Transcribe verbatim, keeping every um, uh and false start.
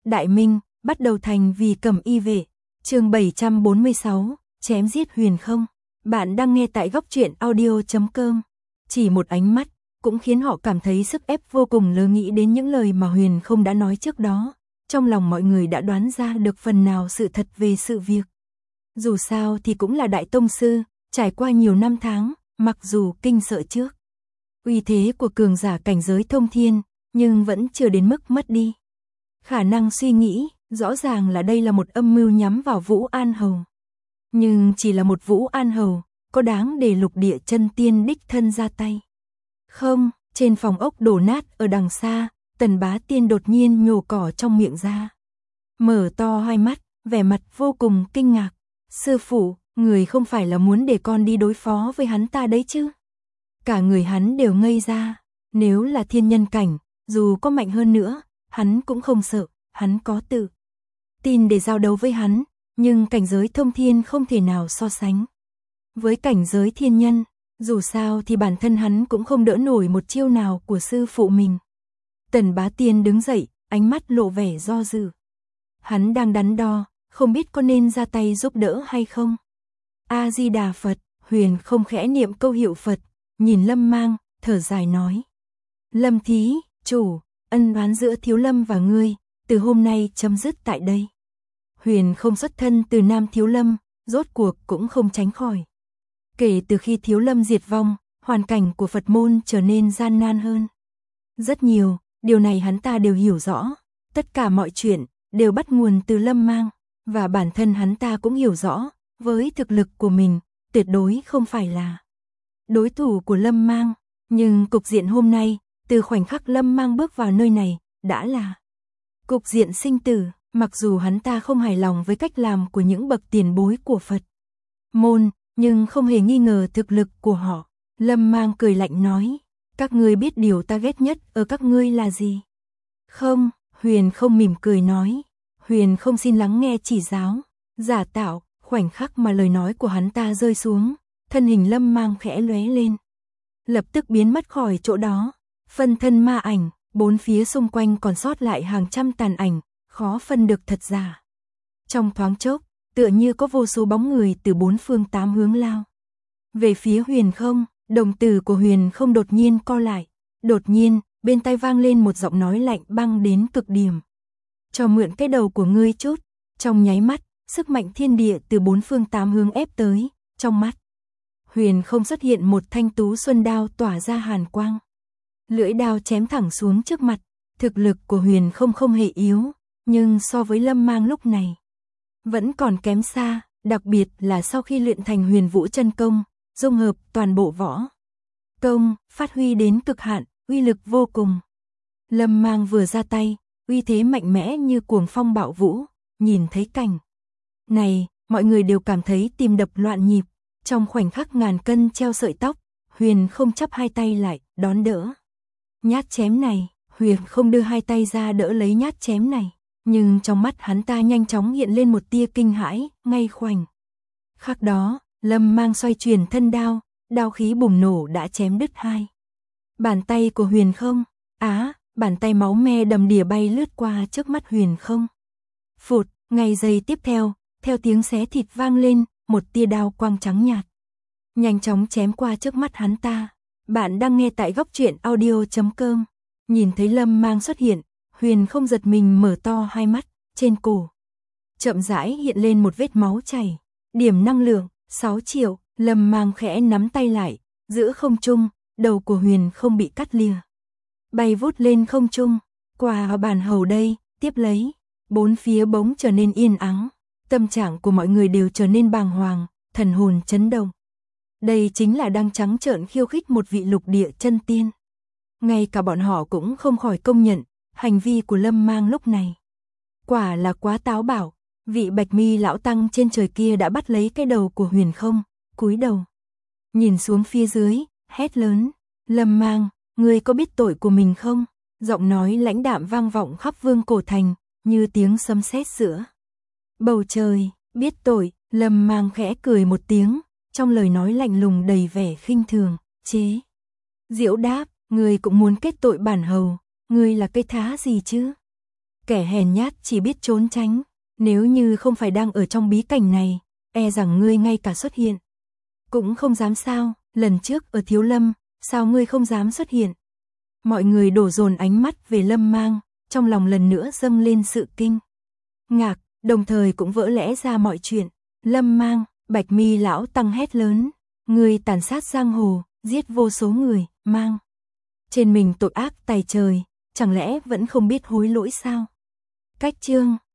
Đại Minh, bắt đầu thành vì Cẩm Y vệ. Chương bảy trăm bốn mươi sáu, chém giết Huyền Không. Bạn đang nghe tại góc truyện audio chấm com. Chỉ một ánh mắt cũng khiến họ cảm thấy sức ép vô cùng lớn, nghĩ đến những lời mà Huyền Không đã nói trước đó. Trong lòng mọi người đã đoán ra được phần nào sự thật về sự việc. Dù sao thì cũng là đại tông sư, trải qua nhiều năm tháng, mặc dù kinh sợ trước uy thế của cường giả cảnh giới thông thiên, nhưng vẫn chưa đến mức mất đi khả năng suy nghĩ. Rõ ràng là đây là một âm mưu nhắm vào Vũ An Hầu. Nhưng chỉ là một Vũ An Hầu, có đáng để Lục Địa Chân Tiên đích thân ra tay? Không, trên phòng ốc đổ nát ở đằng xa, Tần Bá Tiên đột nhiên nhổ cỏ trong miệng ra. Mở to hai mắt, vẻ mặt vô cùng kinh ngạc. Sư phụ, người không phải là muốn để con đi đối phó với hắn ta đấy chứ? Cả người hắn đều ngây ra. Nếu là thiên nhân cảnh, dù có mạnh hơn nữa, hắn cũng không sợ, hắn có tự tin để giao đấu với hắn, nhưng cảnh giới thông thiên không thể nào so sánh với cảnh giới thiên nhân, dù sao thì bản thân hắn cũng không đỡ nổi một chiêu nào của sư phụ mình. Tần Bá Tiên đứng dậy, ánh mắt lộ vẻ do dự. Hắn đang đắn đo, không biết có nên ra tay giúp đỡ hay không. A Di Đà Phật. Huyền Không khẽ niệm câu hiệu Phật, nhìn Lâm Mang, thở dài nói: Lâm thí chủ, ân oán giữa Thiếu Lâm và ngươi, từ hôm nay chấm dứt tại đây. Huyền Không xuất thân từ Nam Thiếu Lâm, rốt cuộc cũng không tránh khỏi. Kể từ khi Thiếu Lâm diệt vong, hoàn cảnh của Phật môn trở nên gian nan hơn rất nhiều, điều này hắn ta đều hiểu rõ. Tất cả mọi chuyện đều bắt nguồn từ Lâm Mang, và bản thân hắn ta cũng hiểu rõ, với thực lực của mình, tuyệt đối không phải là đối thủ của Lâm Mang. Nhưng cục diện hôm nay, từ khoảnh khắc Lâm Mang bước vào nơi này, đã là cục diện sinh tử. Mặc dù hắn ta không hài lòng với cách làm của những bậc tiền bối của Phật môn, nhưng không hề nghi ngờ thực lực của họ. Lâm Mang cười lạnh nói: các ngươi biết điều ta ghét nhất ở các ngươi là gì? Không. Huyền Không mỉm cười nói. Huyền Không xin lắng nghe chỉ giáo. Giả tạo. Khoảnh khắc mà lời nói của hắn ta rơi xuống, thân hình Lâm Mang khẽ lóe lên, lập tức biến mất khỏi chỗ đó. Phân thân ma ảnh, bốn phía xung quanh còn sót lại hàng trăm tàn ảnh, khó phân được thật giả. Trong thoáng chốc, tựa như có vô số bóng người từ bốn phương tám hướng lao về phía Huyền Không. Đồng tử của Huyền Không đột nhiên co lại. Đột nhiên, bên tai vang lên một giọng nói lạnh băng đến cực điểm: cho mượn cái đầu của ngươi chút. Trong nháy mắt, sức mạnh thiên địa từ bốn phương tám hướng ép tới. Trong mắt Huyền Không xuất hiện một thanh tú xuân đao tỏa ra hàn quang. Lưỡi đao chém thẳng xuống trước mặt. Thực lực của Huyền Không không hề yếu, nhưng so với Lâm Mang lúc này vẫn còn kém xa, đặc biệt là sau khi luyện thành Huyền Vũ chân công, dung hợp toàn bộ võ công, phát huy đến cực hạn, uy lực vô cùng. Lâm Mang vừa ra tay, uy thế mạnh mẽ như cuồng phong bạo vũ. Nhìn thấy cảnh này, mọi người đều cảm thấy tim đập loạn nhịp. Trong khoảnh khắc ngàn cân treo sợi tóc, Huyền Không chắp hai tay lại, đón đỡ nhát chém này. Huyền Không đưa hai tay ra đỡ lấy nhát chém này, nhưng trong mắt hắn ta nhanh chóng hiện lên một tia kinh hãi. Ngay khoảnh khắc đó, Lâm Mang xoay chuyển thân đao, đao khí bùng nổ đã chém đứt hai bàn tay của Huyền Không. Á, bàn tay máu me đầm đìa bay lướt qua trước mắt Huyền Không. Phụt, ngay giây tiếp theo, theo tiếng xé thịt vang lên, một tia đao quang trắng nhạt nhanh chóng chém qua trước mắt hắn ta. Bạn đang nghe tại góc truyện audio chấm com. Nhìn thấy Lâm Mang xuất hiện, Huyền Không giật mình mở to hai mắt, trên cổ chậm rãi hiện lên một vết máu chảy. Điểm năng lượng sáu triệu. Lâm Mang khẽ nắm tay lại, giữa không trung, đầu của Huyền Không bị cắt lìa, bay vút lên không trung. Qua bản hầu đây, tiếp lấy. Bốn phía bỗng trở nên yên ắng, tâm trạng của mọi người đều trở nên bàng hoàng, thần hồn chấn động. Đây chính là đang trắng trợn khiêu khích một vị lục địa chân tiên. Ngay cả bọn họ cũng không khỏi công nhận, hành vi của Lâm Mang lúc này quả là quá táo bạo. Vị Bạch Mi lão tăng trên trời kia đã bắt lấy cái đầu của Huyền Không, cúi đầu nhìn xuống phía dưới, hét lớn: Lâm Mang, ngươi có biết tội của mình không? Giọng nói lãnh đạm vang vọng khắp Vương Cổ Thành, như tiếng sấm sét giữa bầu trời. Biết tội. Lâm Mang khẽ cười một tiếng, trong lời nói lạnh lùng đầy vẻ khinh thường. Chế giễu đáp: ngươi cũng muốn kết tội bản hầu, ngươi là cái thá gì chứ? Kẻ hèn nhát chỉ biết trốn tránh, nếu như không phải đang ở trong bí cảnh này, e rằng ngươi ngay cả xuất hiện cũng không dám sao, lần trước ở Thiếu Lâm, sao ngươi không dám xuất hiện? Mọi người đổ dồn ánh mắt về Lâm Mang, trong lòng lần nữa dâng lên sự kinh ngạc, đồng thời cũng vỡ lẽ ra mọi chuyện. Lâm Mang, Bạch Mi lão tăng hét lớn, ngươi tàn sát giang hồ, giết vô số người, mang trên mình tội ác tày trời, chẳng lẽ vẫn không biết hối lỗi sao? Cách chương